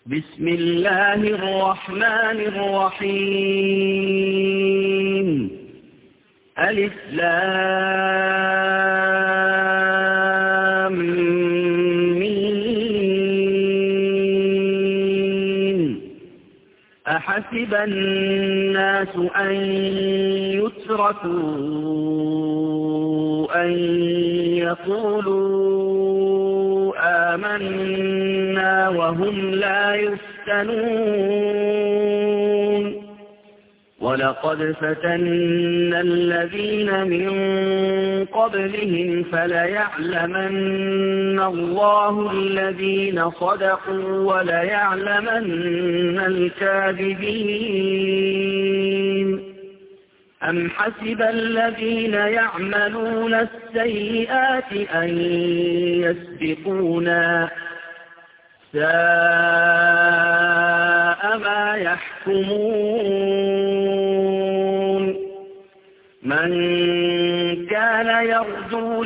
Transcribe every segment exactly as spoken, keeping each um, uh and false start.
بسم الله الرحمن الرحيم ألف لام ميم أحسب الناس أن يتركوا أن يقولوا آمنا وهم لا يفتنون ولقد فتنا الذين من قبلهم فليعلمن الله الذين صدقوا وليعلمن الكاذبين أم حسب الذين يعملون السيئات أن يسبقونا ساء ما يحكمون من كان يرجو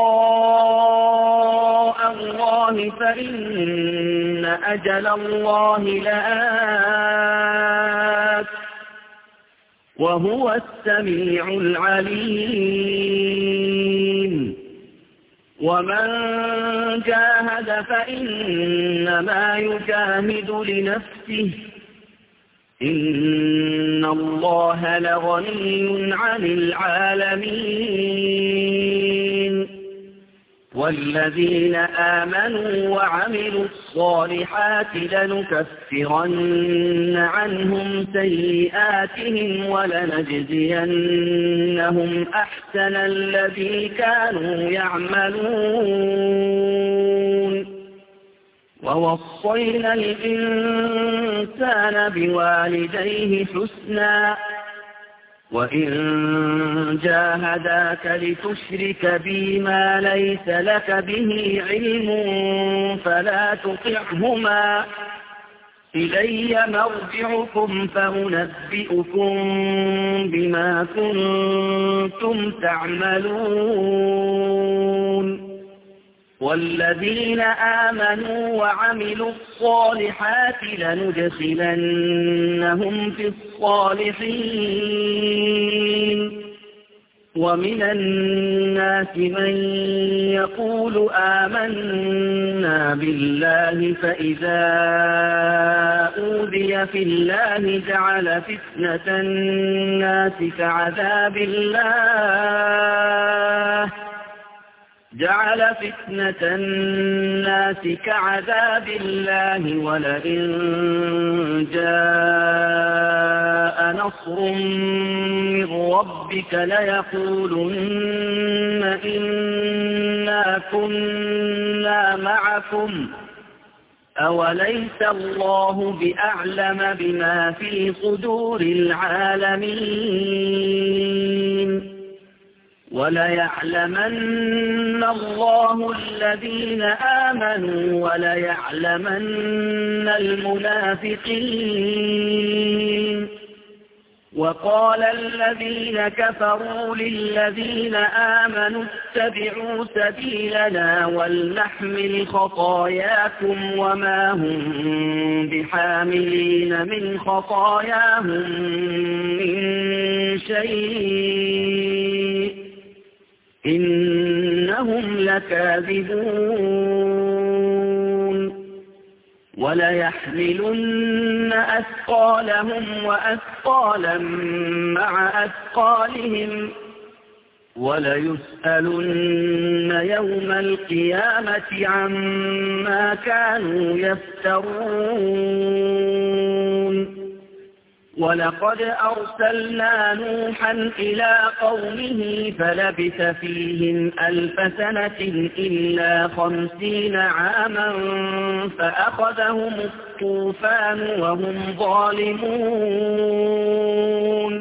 لقاء الله فإن أجل الله لآت وهو السميع العليم ومن جاهد فإنما يجاهد لنفسه إن الله لغني عن العالمين والذين آمنوا وعملوا الصالحات لنكفرن عنهم سيئاتهم ولنجزينهم أحسن الذي كانوا يعملون ووصينا الإنسان بوالديه حسنا وإن جاهداك لتشرك بي ما ليس لك به علم فلا تطعهما إلي مرجعكم فأنبئكم بما كنتم تعملون والذين آمنوا وعملوا الصالحات لندخلنهم في الصالحين ومن الناس من يقول آمنا بالله فإذا أوذي في الله جعل فتنة الناس كعذاب الله جعل فتنة الناس كعذاب الله ولئن جاء نصر من ربك ليقولن إنا كنا معكم أوليس الله بأعلم بما في صدور العالمين وليعلمن الله الذين آمنوا وليعلمن المنافقين وقال الذين كفروا للذين آمنوا اتبعوا سبيلنا ولنحمل خطاياكم وما هم بحاملين من خطاياهم من شيء إنهم لكاذبون وليحملن أثقالهم وأثقالا مع أثقالهم وليسألن يوم القيامة عما كانوا يفترون ولقد أرسلنا نوحا إلى قومه فلبث فيهم ألف سنة إلا خمسين عاما فأخذهم الطوفان وهم ظالمون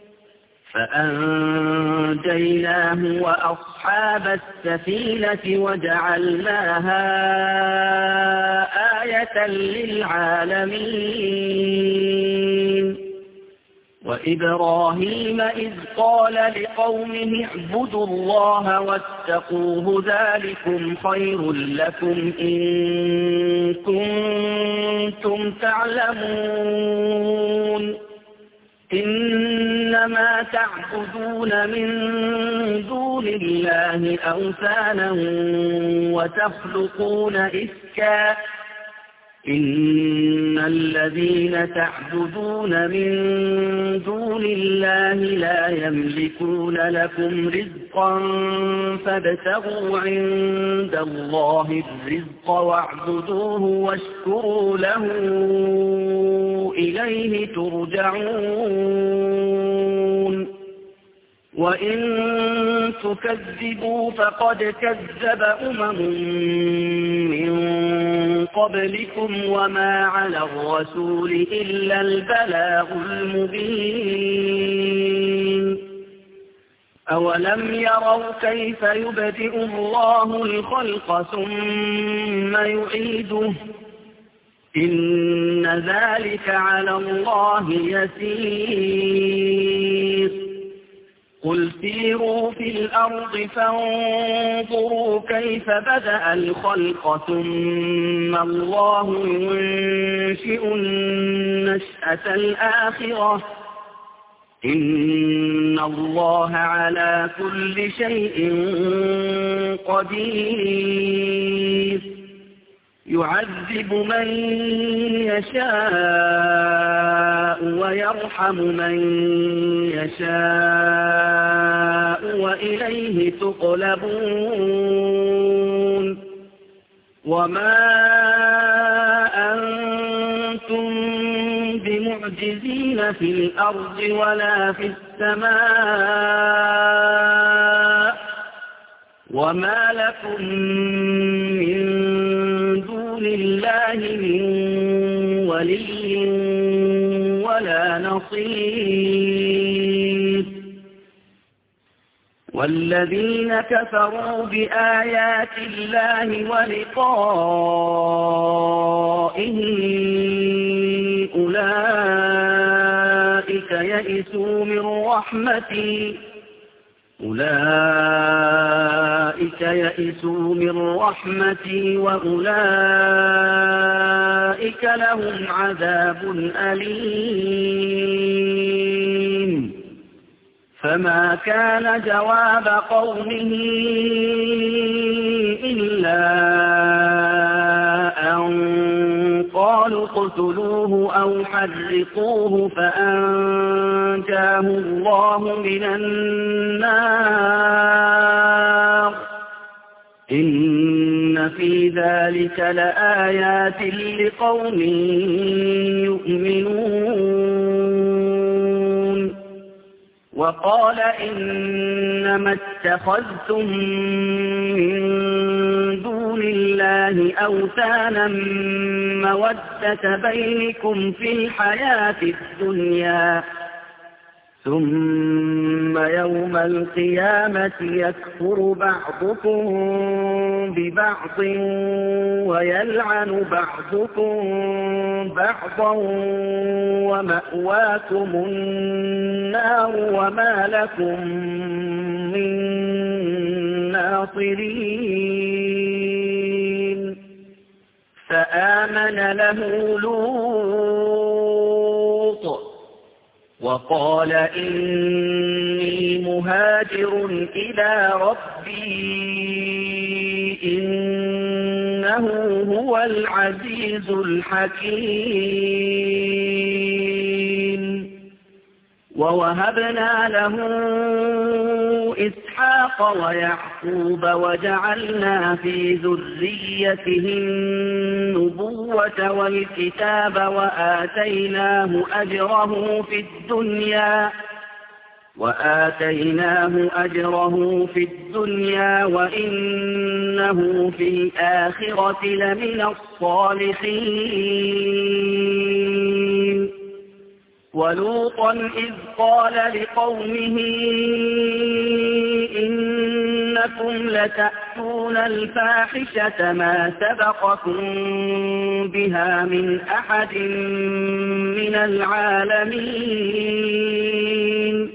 فأنجيناه وأصحاب السفينة وجعلناها آية للعالمين وإبراهيم إذ قال لقومه اعبدوا الله واتقوه ذلكم خير لكم إن كنتم تعلمون إنما تعبدون من دون الله أوثانا وتخلقون إفكا إن الذين تعبدون من دون الله لا يملكون لكم رزقا فابتغوا عند الله الرزق واعبدوه واشكروا له إليه ترجعون وإن تكذبوا فقد كذب أمم من قبلكم وما على الرسول إلا البلاغ المبين أولم يروا كيف يبدئ الله الخلق ثم يعيده إن ذلك على الله يسير قل سيروا في الأرض فانظروا كيف بدأ الخلق ثم الله ينشئ النشأة الآخرة إن الله على كل شيء قدير يعذب من يشاء ويرحم من يشاء وإليه تقلبون وما أنتم بمعجزين في الأرض ولا في السماء وما لكم من دون الله من ولي ولا نصير والذين كفروا بآيات الله ولقائه أولئك يئسوا من رحمتي أولئك يئسوا من رحمتي وأولئك لهم عذاب أليم فما كان جواب قومه إلا أن قالوا اقتلوه أو حرقوه فأنجاه الله من النار إن في ذلك لآيات لقوم يؤمنون وقال إنما اتخذتم من دون الله أوثانا مودة بينكم في الحياة الدنيا ثم يوم القيامة يكفر بعضكم ببعض ويلعن بعضكم بعضا ومأواكم النار وما لكم من ناصرين فآمن له لوط وقال إني مهاجر إلى ربي إنه هو العزيز الحكيم ووهبنا له إسحاق ويعقوب وجعلنا في ذريته النبوة والكتاب وآتيناه أجره في الدنيا وآتيناه أجره في الدنيا وإنه في الآخرة لمن الصالحين ولوطا إذ قال لقومه إنكم لتأتون لتأتون الفاحشة ما سبقكم بها من أحد من العالمين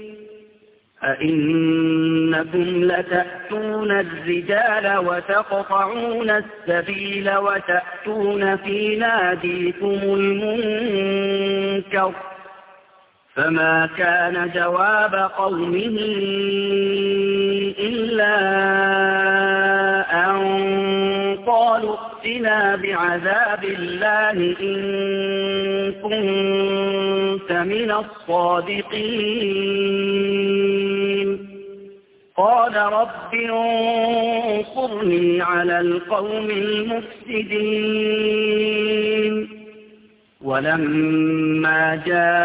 أئنكم لتأتون الرجال وتقطعون السبيل وتأتون في ناديكم المنكر فما كان جواب قومه إلا أن قالوا ائتنا بعذاب الله إن كنت من الصادقين قال رب انصرني على القوم المفسدين ولما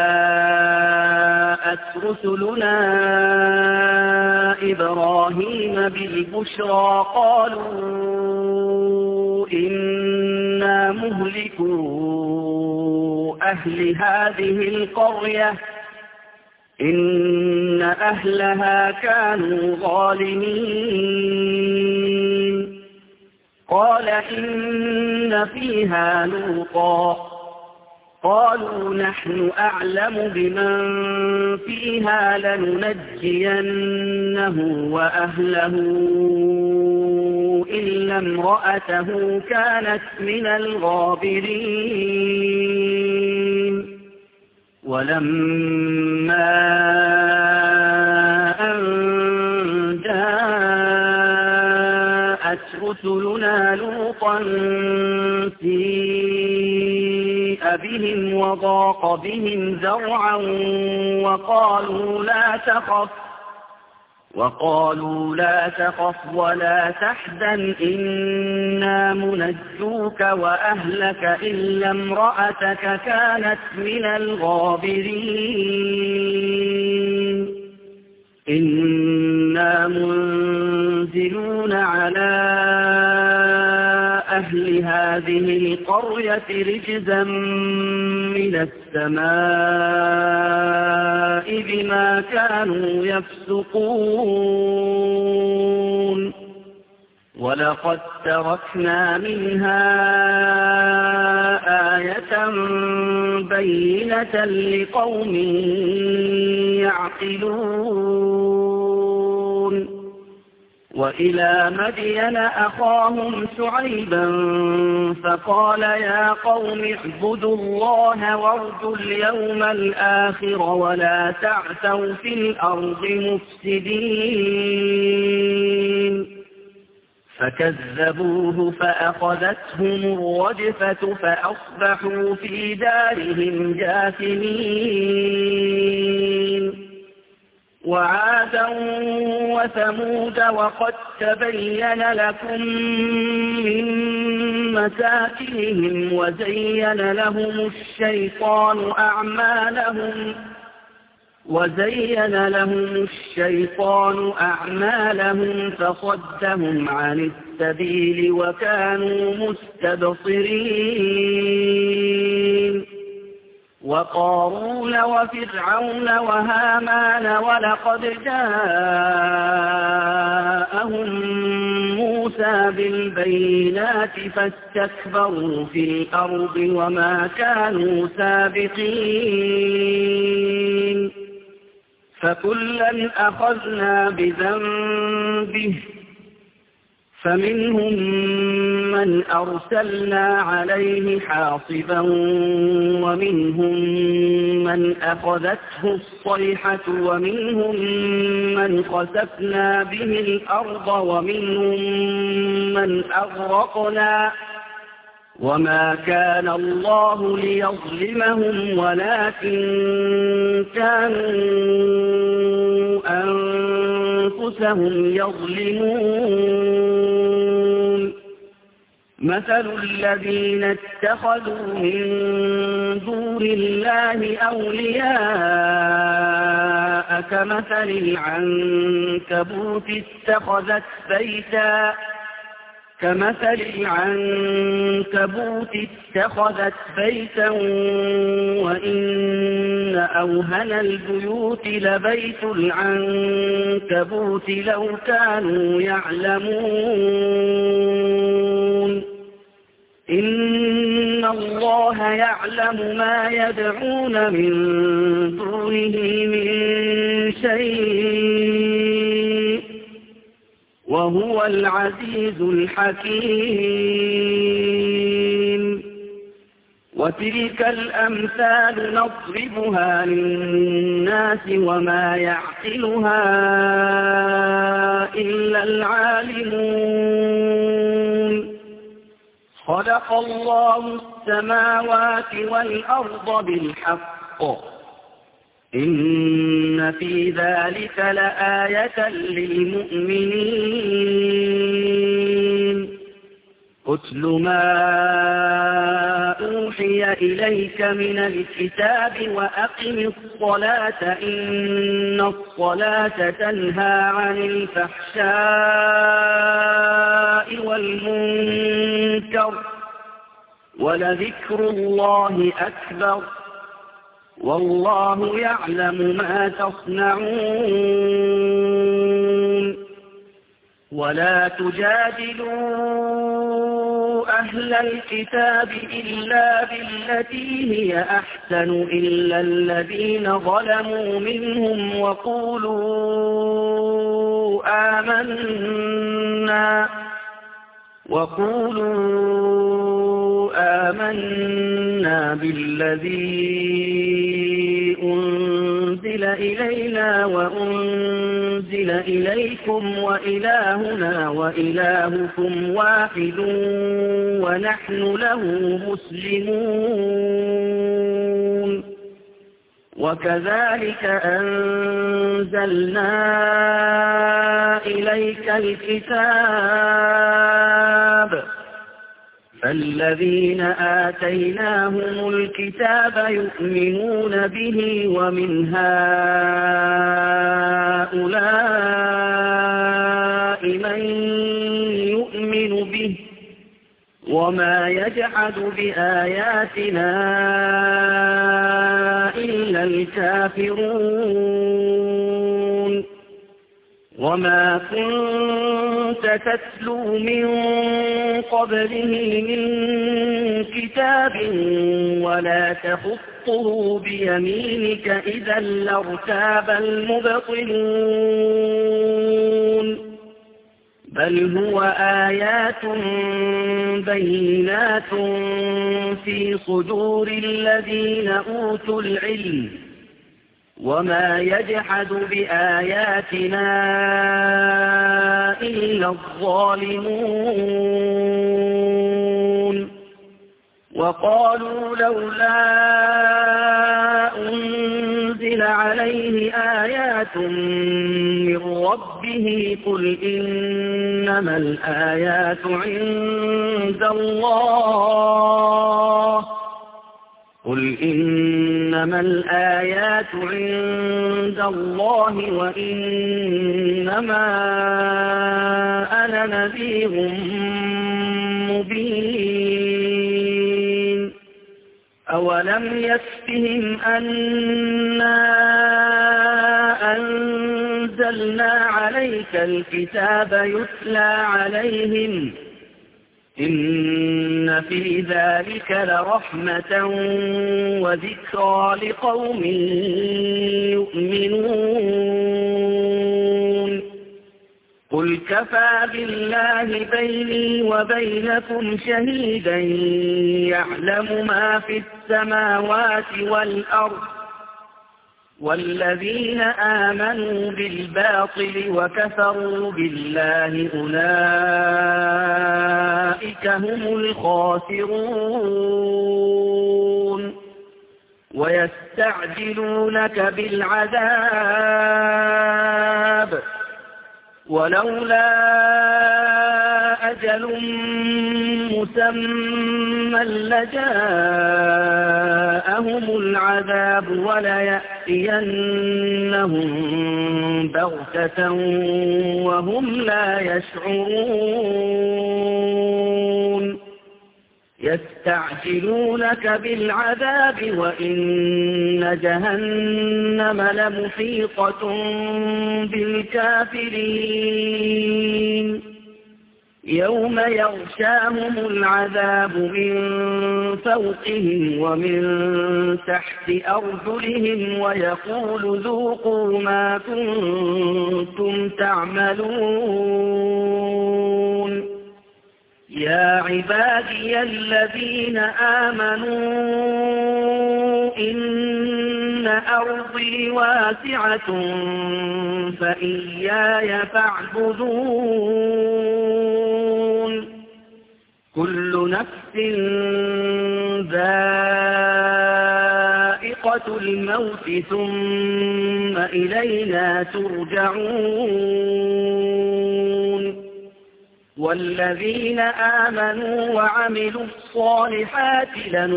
جاءت رسلنا إبراهيم بالبشرى قالوا إنا مهلكو أهل هذه القرية إن أهلها كانوا ظالمين قال إن فيها لوطا قالوا نحن أعلم بمن فيها لننجينه وأهله إلا امرأته كانت من الغابرين ولما أن جاءت رسلنا لوطا سيء بهم وضاق بهم ذرعا وقالوا لا تخف وقالوا لا تخف ولا تحزن إنا منجوك وأهلك إلا امرأتك كانت من الغابرين إنا منزلون على أهل هذه القرية رجزا من السماء بما كانوا يفسقون ولقد تركنا منها آية بينة لقوم يعقلون وإلى مدين أخاهم شعيبا فقال يا قوم اعبدوا الله وارجوا اليوم الآخر ولا تعثوا في الأرض مفسدين فكذبوه فأخذتهم الرجفة فأصبحوا في دارهم جاثمين وعادا وثمود وقد تبين لكم من مساكنهم وزين لهم الشيطان أعمالهم وزين لهم الشيطان أعمالهم فصدهم عن السبيل وكانوا مستبصرين وقارون وفرعون وهامان ولقد جاءهم موسى بالبينات فاستكبروا في الأرض وما كانوا سابقين فكلا أخذنا بذنبه فمنهم من أرسلنا عليه حاصبا ومنهم من أخذته الصيحة ومنهم من خسفنا به الأرض ومنهم من أغرقنا وما كان الله ليظلمهم ولكن كانوا أنفسهم يظلمون مثل الذين اتخذوا من دون الله أولياء كمثل العنكبوت اتخذت بيتا كمثل العنكبوت اتخذت بيتا وإن أوهن البيوت لبيت العنكبوت لو كانوا يعلمون إن الله يعلم ما يدعون من دونه من شيء وهو العزيز الحكيم وتلك الأمثال نضربها للناس وما يعقلها إلا العالمون خلق الله السماوات والأرض بالحق إن في ذلك لآية للمؤمنين أتل ما أوحي إليك من الكتاب وأقم الصلاة إن الصلاة تنهى عن الفحشاء والمنكر ولذكر الله أكبر والله يعلم ما تصنعون ولا تجادلوا أهل الكتاب إلا بالتي هي أحسن إلا الذين ظلموا منهم وقولوا آمنا وقولوا آمنا بالذي أنزل إلينا وأنزل إليكم وإلهنا وإلهكم واحد ونحن له مسلمون وكذلك أنزلنا إليك الكتاب فالذين آتيناهم الكتاب يؤمنون به ومن هؤلاء من يؤمن به وما يجحد بآياتنا إلا الكافرون وما كنت تتلو من قبله من كتاب ولا تخطه بيمينك إذا لارتاب المبطلون بل هو آيات بينات في صدور الذين أوتوا العلم وما يجحد بآياتنا إلا الظالمون وقالوا لولا أنزل عليه آيات من ربه قل إنما الآيات عند الله قل إنما الآيات عند الله وإنما أنا نذير مبين أولم يكفهم أنا أنزلنا عليك الكتاب يتلى عليهم إن في ذلك لرحمة وذكرى لقوم يؤمنون قل كفى بالله بيني وبينكم شهيدا يعلم ما في السماوات والأرض والذين آمنوا بالباطل وكفروا بالله أولئك هم الخاسرون ويستعجلونك بالعذاب ولولا أجل مسمى لجاءهم العذاب وليأتينهم يأتينهم بغتة وهم لا يشعرون يستعجلونك بالعذاب وإن جهنم لمحيطة بالكافرين يوم يغشاهم العذاب من فوقهم ومن تحت أرجلهم ويقول ذوقوا ما كنتم تعملون يا عبادي الذين آمنوا إن أرضي واسعة فإياي فاعبدون كل نفس ذائقة الموت ثم إلينا ترجعون والذين آمنوا وعملوا الصالحات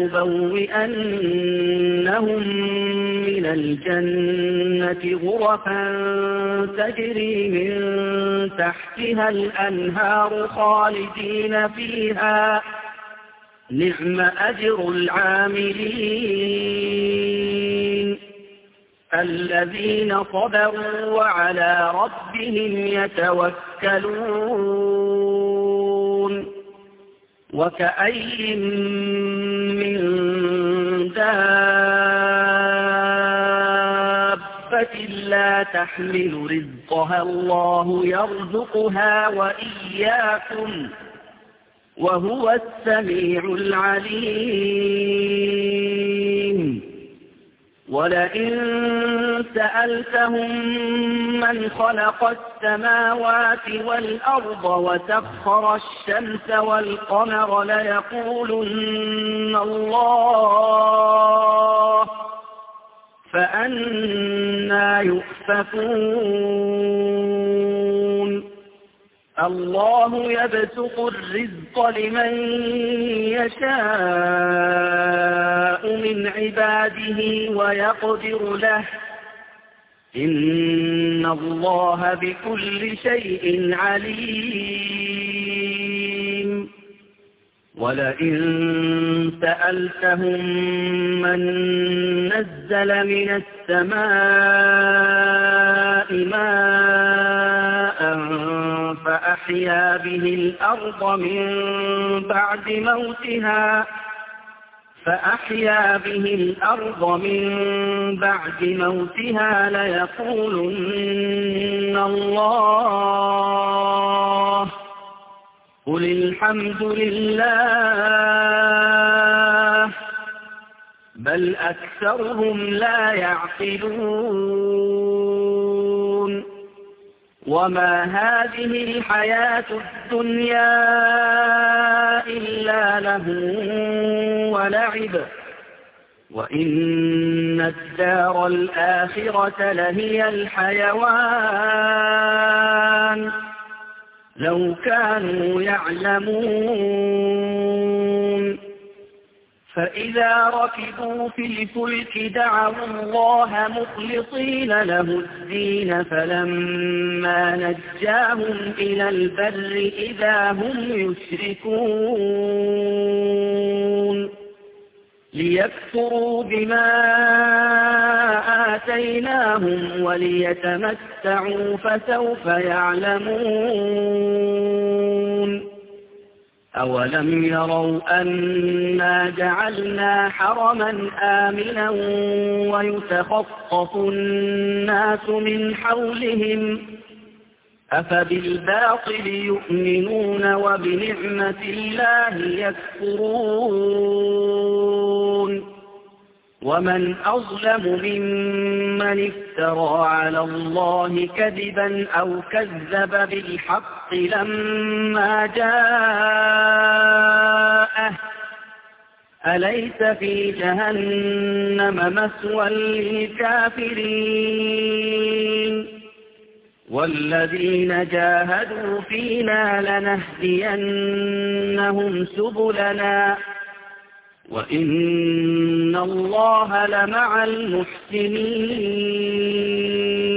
لنبوئنهم من الجنة غرفا تجري من تحتها الأنهار خالدين فيها نعم أجر العاملين الذين صبروا وعلى ربهم يتوكلون وكأي من دابة لا تحمل رزقها الله يرزقها وإياكم وهو السميع العليم ولئن سألتهم من خلق السماوات والأرض وسخر الشمس والقمر ليقولن الله فأنى يؤفكون الله يبسط الرزق لمن يشاء من عباده ويقدر له إن الله بكل شيء عليم ولئن سألتهم من نزل من السماء ماء فأحيا به الأرض من بعد موتها فأحيا به الأرض من بعد موتها ليقولن الله قل الحمد لله بل أكثرهم لا يعقلون وما هذه الحياة الدنيا إلا لهو ولعب وإن الدار الآخرة لهي الحيوان لو كانوا يعلمون فإذا ركبوا في الفلك دعوا الله مخلصين له الدين فلما نجاهم إلى البر إذا هم يشركون ليكفروا بما آتيناهم وليتمتعوا فسوف يعلمون أولم يروا أنا جعلنا حرما آمنا ويتخطف الناس من حولهم أفبالباطل يؤمنون وبنعمة الله يكفرون ومن أظلم ممن افترى على الله كذبا أو كذب بالحق لما جاءه أليس في جهنم مثوى للكافرين والذين جاهدوا فينا لنهدينهم سبلنا وإن الله لمع المحسنين